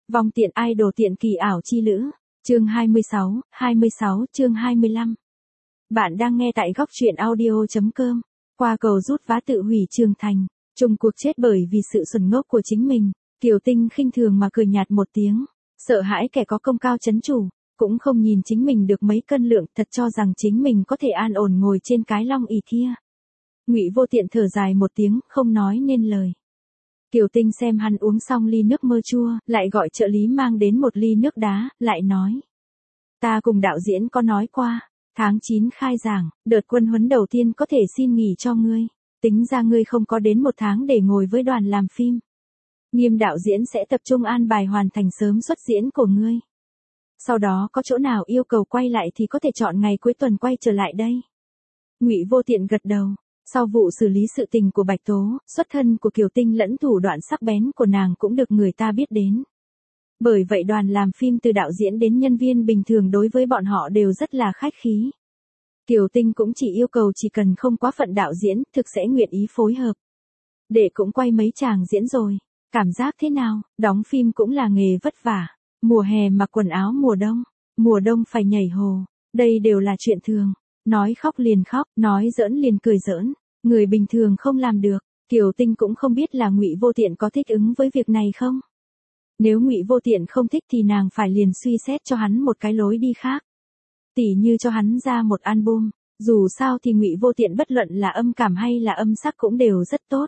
Vong tiện idol tiện kỳ ảo chi lữ. Chương 26, chương 25. Bạn đang nghe tại góc truyện audio.com. Qua cầu rút vá tự hủy Trường Thành, chung cuộc chết bởi vì sự xuẩn ngốc của chính mình. Kiều Tinh khinh thường mà cười nhạt một tiếng, sợ hãi kẻ có công cao chấn chủ, cũng không nhìn chính mình được mấy cân lượng, thật cho rằng chính mình có thể an ổn ngồi trên cái long ỷ kia. Ngụy Vô Tiện thở dài một tiếng, không nói nên lời. Kiều Tinh xem hắn uống xong ly nước mơ chua, lại gọi trợ lý mang đến một ly nước đá, lại nói. Ta cùng đạo diễn có nói qua, tháng 9 khai giảng, đợt quân huấn đầu tiên có thể xin nghỉ cho ngươi. Tính ra ngươi không có đến một tháng để ngồi với đoàn làm phim. Nghiêm đạo diễn sẽ tập trung an bài hoàn thành sớm xuất diễn của ngươi. Sau đó có chỗ nào yêu cầu quay lại thì có thể chọn ngày cuối tuần quay trở lại đây. Ngụy Vô Tiện gật đầu. Sau vụ xử lý sự tình của Bạch Tố, xuất thân của Kiều Tinh lẫn thủ đoạn sắc bén của nàng cũng được người ta biết đến. Bởi vậy đoàn làm phim từ đạo diễn đến nhân viên bình thường đối với bọn họ đều rất là khách khí. Kiều Tinh cũng chỉ yêu cầu chỉ cần không quá phận đạo diễn, thực sẽ nguyện ý phối hợp. Để cũng quay mấy chàng diễn rồi. Cảm giác thế nào? Đóng phim cũng là nghề vất vả. Mùa hè mặc quần áo mùa đông phải nhảy hồ. Đây đều là chuyện thường. Nói khóc liền khóc, nói giỡn liền cười giỡn. Người bình thường không làm được. Kiều Tinh cũng không biết là Ngụy Vô Tiện có thích ứng với việc này không. Nếu Ngụy Vô Tiện không thích thì nàng phải liền suy xét cho hắn một cái lối đi khác. Tỉ như cho hắn ra một album. Dù sao thì Ngụy Vô Tiện bất luận là âm cảm hay là âm sắc cũng đều rất tốt.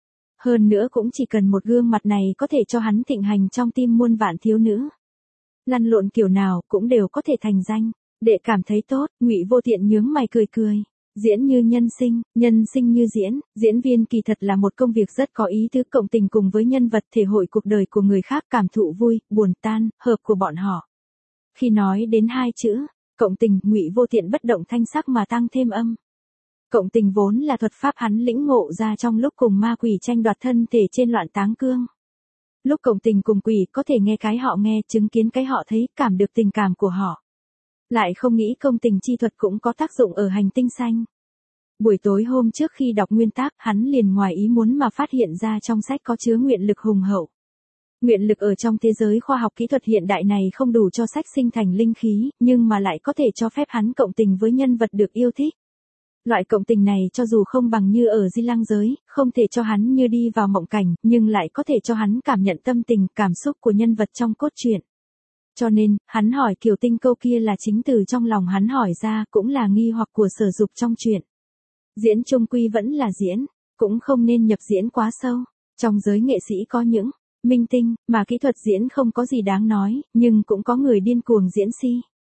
Hơn nữa cũng chỉ cần một gương mặt này có thể cho hắn thịnh hành trong tim muôn vạn thiếu nữ. Lăn lộn kiểu nào cũng đều có thể thành danh. Để cảm thấy tốt, Ngụy Vô Tiện nhướng mày cười cười. Diễn như nhân sinh như diễn. Diễn viên kỳ thật là một công việc rất có ý tứ, cộng tình cùng với nhân vật, thể hội cuộc đời của người khác, cảm thụ vui, buồn, tan, hợp của bọn họ. Khi nói đến hai chữ cộng tình, Ngụy Vô Tiện bất động thanh sắc mà tăng thêm âm. Cộng tình vốn là thuật pháp hắn lĩnh ngộ ra trong lúc cùng ma quỷ tranh đoạt thân thể trên Loạn Táng Cương. Lúc cộng tình cùng quỷ có thể nghe cái họ nghe, chứng kiến cái họ thấy, cảm được tình cảm của họ. Lại không nghĩ công tình chi thuật cũng có tác dụng ở hành tinh xanh. Buổi tối hôm trước khi đọc nguyên tác, hắn liền ngoài ý muốn mà phát hiện ra trong sách có chứa nguyện lực hùng hậu. Nguyện lực ở trong thế giới khoa học kỹ thuật hiện đại này không đủ cho sách sinh thành linh khí, nhưng mà lại có thể cho phép hắn cộng tình với nhân vật được yêu thích. Loại cộng tình này cho dù không bằng như ở Di Lăng giới, không thể cho hắn như đi vào mộng cảnh, nhưng lại có thể cho hắn cảm nhận tâm tình, cảm xúc của nhân vật trong cốt truyện. Cho nên, hắn hỏi Kiều Tinh câu kia là chính từ trong lòng hắn hỏi ra, cũng là nghi hoặc của Sở Dục trong truyện. Diễn chung quy vẫn là diễn, cũng không nên nhập diễn quá sâu. Trong giới nghệ sĩ có những minh tinh mà kỹ thuật diễn không có gì đáng nói, nhưng cũng có người điên cuồng diễn si.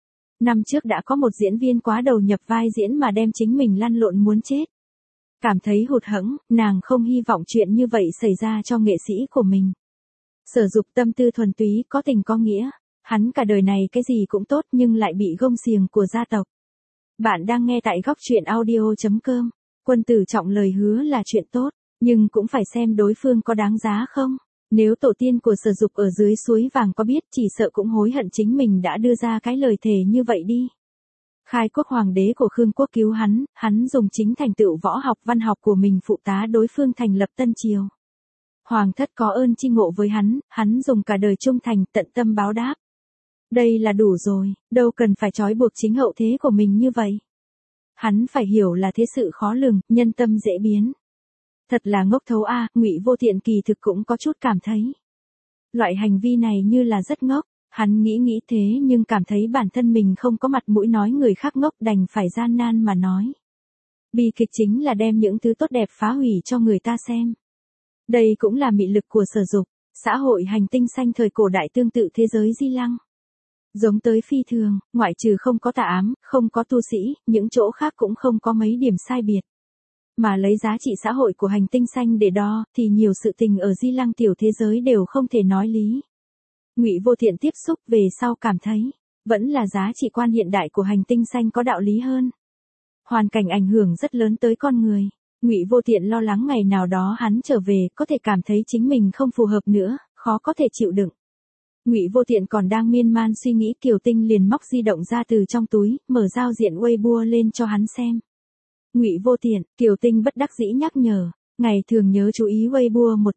Năm trước đã có một diễn viên quá đầu nhập vai diễn mà đem chính mình lăn lộn muốn chết. Cảm thấy hụt hẫng, nàng không hy vọng chuyện như vậy xảy ra cho nghệ sĩ của mình. Sở Dục tâm tư thuần túy, có tình có nghĩa. Hắn cả đời này cái gì cũng tốt nhưng lại bị gông xiềng của gia tộc. Bạn đang nghe tại góc truyện audio.com. Quân tử trọng lời hứa là chuyện tốt, nhưng cũng phải xem đối phương có đáng giá không. Nếu tổ tiên của Sở Dục ở dưới suối vàng có biết, chỉ sợ cũng hối hận chính mình đã đưa ra cái lời thề như vậy đi. Khai quốc hoàng đế của Khương quốc cứu hắn dùng chính thành tựu võ học văn học của mình phụ tá đối phương thành lập Tân Triều. Hoàng thất có ơn chi ngộ với hắn dùng cả đời trung thành tận tâm báo đáp. Đây là đủ rồi, đâu cần phải trói buộc chính hậu thế của mình như vậy. Hắn phải hiểu là thế sự khó lường, nhân tâm dễ biến. Thật là ngốc thấu a. Ngụy Vô Tiện kỳ thực cũng có chút cảm thấy. Loại hành vi này như là rất ngốc, hắn nghĩ thế nhưng cảm thấy bản thân mình không có mặt mũi nói người khác ngốc, đành phải gian nan mà nói. Bi kịch chính là đem những thứ tốt đẹp phá hủy cho người ta xem. Đây cũng là mị lực của Sở Dục, xã hội hành tinh xanh thời cổ đại tương tự thế giới Di Lăng. Giống tới phi thường, ngoại trừ không có tà ám, không có tu sĩ, những chỗ khác cũng không có mấy điểm sai biệt. Mà lấy giá trị xã hội của hành tinh xanh để đo, thì nhiều sự tình ở Di Lăng tiểu thế giới đều không thể nói lý. Ngụy Vô Tiện tiếp xúc về sau cảm thấy, vẫn là giá trị quan hiện đại của hành tinh xanh có đạo lý hơn. Hoàn cảnh ảnh hưởng rất lớn tới con người. Ngụy Vô Tiện lo lắng ngày nào đó hắn trở về, có thể cảm thấy chính mình không phù hợp nữa, khó có thể chịu đựng. Ngụy Vô Tiện còn đang miên man suy nghĩ, Kiều Tinh liền móc di động ra từ trong túi, mở giao diện Weibo lên cho hắn xem. Ngụy Vô Tiện, Kiều Tinh bất đắc dĩ nhắc nhở, ngày thường nhớ chú ý Weibo một chút,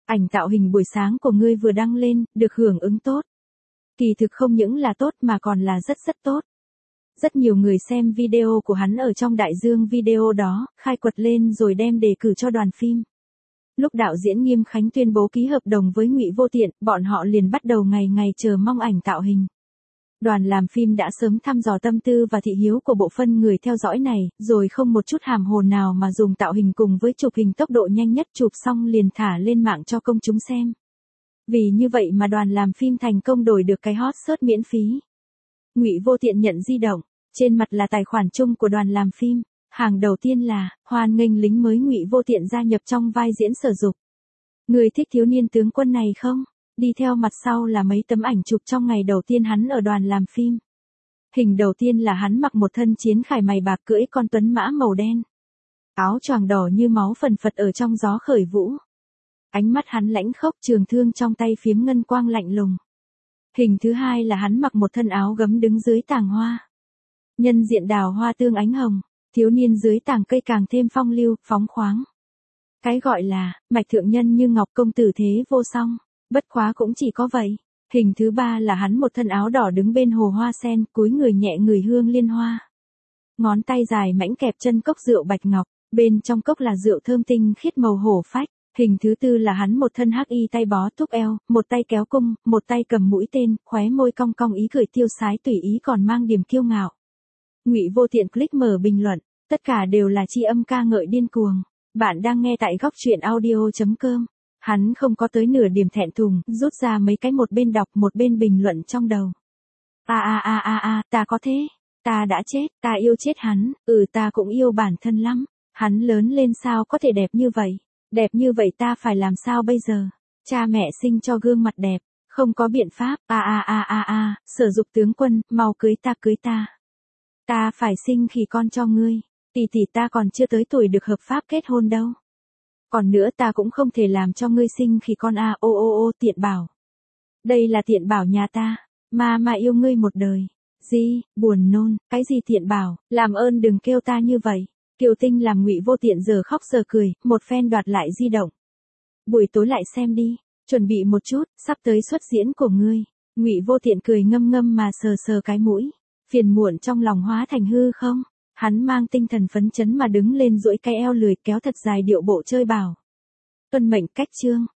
Ảnh tạo hình buổi sáng của ngươi vừa đăng lên, được hưởng ứng tốt. Kỳ thực không những là tốt mà còn là rất rất tốt. Rất nhiều người xem video của hắn ở trong đại dương video đó, khai quật lên rồi đem đề cử cho đoàn phim. Lúc đạo diễn Nghiêm Khánh tuyên bố ký hợp đồng với Ngụy Vô Tiện, bọn họ liền bắt đầu ngày ngày chờ mong ảnh tạo hình. Đoàn làm phim đã sớm thăm dò tâm tư và thị hiếu của bộ phận người theo dõi này, rồi không một chút hàm hồ nào mà dùng tạo hình cùng với chụp hình tốc độ nhanh nhất, chụp xong liền thả lên mạng cho công chúng xem. Vì như vậy mà đoàn làm phim thành công đổi được cái hot search miễn phí. Ngụy Vô Tiện nhận di động, trên mặt là tài khoản chung của đoàn làm phim, hàng đầu tiên là hoan nghênh lính mới Ngụy Vô Tiện gia nhập trong vai diễn Sở Dục. Người thích thiếu niên tướng quân này không? Đi theo mặt sau là mấy tấm ảnh chụp trong ngày đầu tiên hắn ở đoàn làm phim. Hình đầu tiên là hắn mặc một thân chiến khải mày bạc cưỡi con tuấn mã màu đen. Áo choàng đỏ như máu phần phật ở trong gió khởi vũ. Ánh mắt hắn lãnh khốc, trường thương trong tay phiếm ngân quang lạnh lùng. Hình thứ hai là hắn mặc một thân áo gấm đứng dưới tàng hoa. Nhân diện đào hoa tương ánh hồng, thiếu niên dưới tàng cây càng thêm phong lưu, phóng khoáng. Cái gọi là mạch thượng nhân như ngọc, công tử thế vô song. Bất quá cũng chỉ có vậy. Hình thứ ba là hắn một thân áo đỏ đứng bên hồ hoa sen, cúi người nhẹ ngửi hương liên hoa. Ngón tay dài mảnh kẹp chân cốc rượu bạch ngọc, bên trong cốc là rượu thơm tinh khiết màu hổ phách. Hình thứ tư là hắn một thân hắc y tay bó thúc eo, một tay kéo cung, một tay cầm mũi tên, khóe môi cong cong ý cười tiêu sái tùy ý còn mang điểm kiêu ngạo. Ngụy Vô Tiện click mở bình luận, tất cả đều là tri âm ca ngợi điên cuồng. Bạn đang nghe tại góc truyện audio.com. Hắn không có tới nửa điểm thẹn thùng, rút ra mấy cái một bên đọc một bên bình luận trong đầu. Ta có thế, ta đã chết, ta yêu chết hắn, ta cũng yêu bản thân lắm, hắn lớn lên sao có thể đẹp như vậy ta phải làm sao bây giờ, cha mẹ sinh cho gương mặt đẹp, không có biện pháp, Sở Dục tướng quân, mau cưới ta, ta phải sinh khỉ con cho ngươi, tỷ ta còn chưa tới tuổi được hợp pháp kết hôn đâu. Còn nữa ta cũng không thể làm cho ngươi sinh khi con Tiện Bảo. Đây là Tiện Bảo nhà ta, mà yêu ngươi một đời. Gì, buồn nôn, cái gì Tiện Bảo, làm ơn đừng kêu ta như vậy. Kiều Tinh làm Ngụy Vô Tiện giờ khóc giờ cười, một phen đoạt lại di động. Buổi tối lại xem đi, chuẩn bị một chút, sắp tới xuất diễn của ngươi. Ngụy Vô Tiện cười ngâm ngâm mà sờ cái mũi, phiền muộn trong lòng hóa thành hư không. Hắn mang tinh thần phấn chấn mà đứng lên duỗi cái eo lười kéo thật dài điệu bộ chơi bảo. Tuân mệnh cách chương.